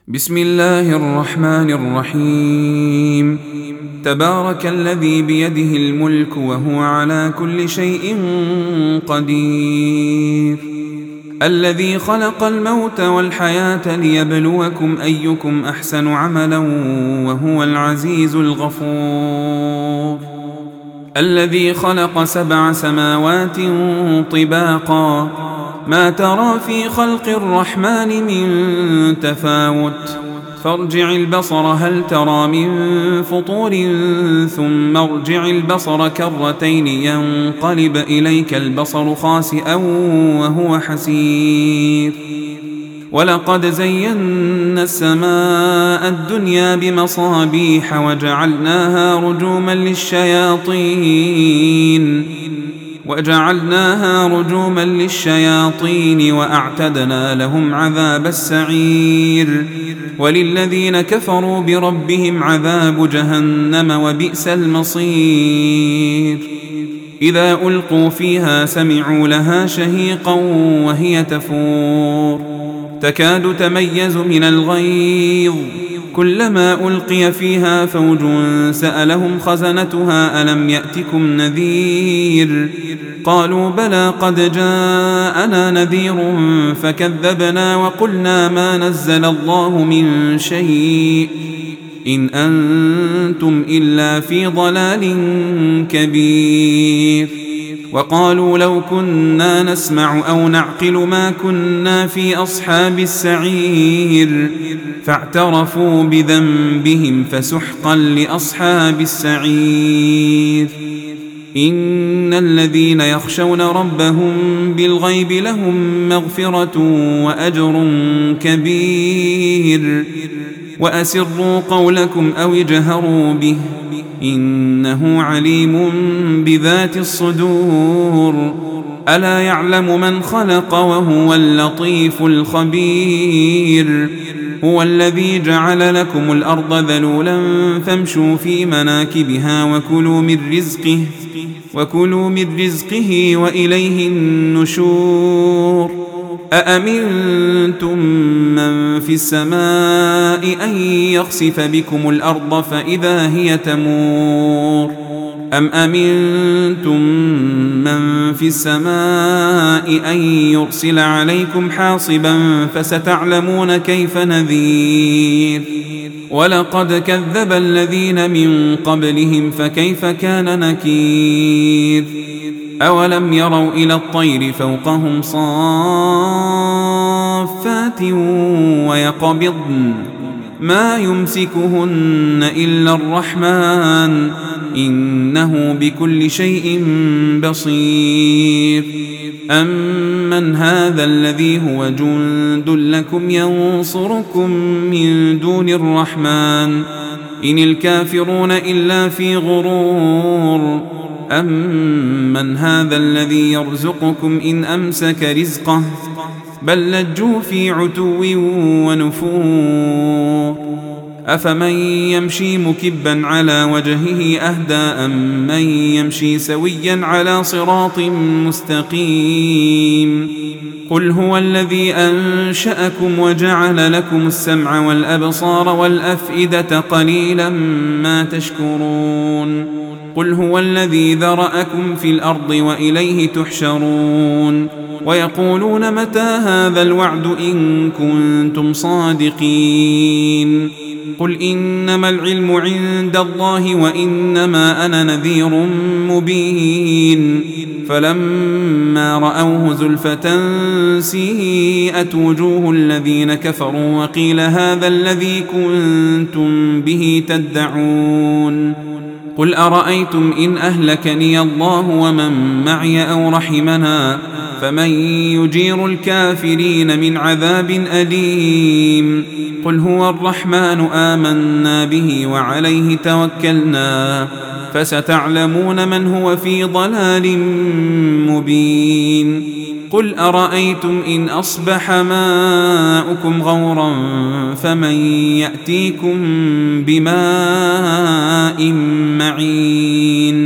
بسم الله الرحمن الرحيم. تبارك الذي بيده الملك وهو على كل شيء قدير، الذي خلق الموت والحياة ليبلوكم أيكم أحسن عملا وهو العزيز الغفور، الذي خلق 7 سماوات طباقا ما ترى في خلق الرحمن من تفاوت، فارجع البصر هل ترى من فطور ثم ارجع البصر كرتين ينقلب إليك البصر خاسئا وهو حسير. ولقد زينا السماء الدنيا بمصابيح وجعلناها رجوما للشياطين وأعتدنا لهم عذاب السعير. وللذين كفروا بربهم عذاب جهنم وبئس المصير. إذا ألقوا فيها سمعوا لها شهيقا وهي تفور تكاد تميز من الغيظ، كلما ألقي فيها فوج سألهم خزنتها ألم يأتكم نذير؟ قالوا بلى قد جاءنا نذير فكذبنا وقلنا ما نزل الله من شيء إن أنتم إلا في ضلال كبير. وقالوا لو كنا نسمع أو نعقل ما كنا في أصحاب السعير، فاعترفوا بذنبهم فسحقا لأصحاب السعير. إن الذين يخشون ربهم بالغيب لهم مغفرة وأجر كبير. وأسروا قولكم أو اجهروا به إنه عليم بذات الصدور. ألا يعلم من خلق وهو اللطيف الخبير. هو الذي جعل لكم الأرض ذلولا فامشوا في مناكبها وكلوا من رزقه وإليه النشور. أأمنتم من في السماء أن يخسف بكم الأرض فإذا هي تمور، أم أمنتم من في السماء أن يرسل عليكم حاصبا فستعلمون كيف نذير. ولقد كذب الذين من قبلهم فكيف كان نكير. أولم يروا إلى الطير فوقهم صافات ويقبضن ما يمسكهن إلا الرحمن إنه بكل شيء بصير. أمن هذا الذي هو جند لكم ينصركم من دون الرحمن إن الكافرون إلا في غرور. أمن هذا الذي يرزقكم إن أمسك رزقه بل لجوا في عتو ونفور. أفمن يمشي مكبا على وجهه أهدى أم من يمشي سويا على صراط مستقيم؟ قل هو الذي أنشأكم وجعل لكم السمع والأبصار والأفئدة قليلا ما تشكرون. قل هو الذي ذرأكم في الأرض وإليه تحشرون. ويقولون متى هذا الوعد إن كنتم صادقين؟ قل إنما العلم عند الله وإنما أنا نذير مبين. فلما رأوه زلفة سيئت وجوه الذين كفروا وقيل هذا الذي كنتم به تدعون. قل أرأيتم إن أهلكني الله ومن معي أو رحمنا فمن يجير الكافرين من عذاب أليم؟ قل هو الرحمن آمنا به وعليه توكلنا فستعلمون من هو في ضلال مبين. قل أرأيتم إن أصبح ماؤكم غورا فمن يأتيكم بماء معين؟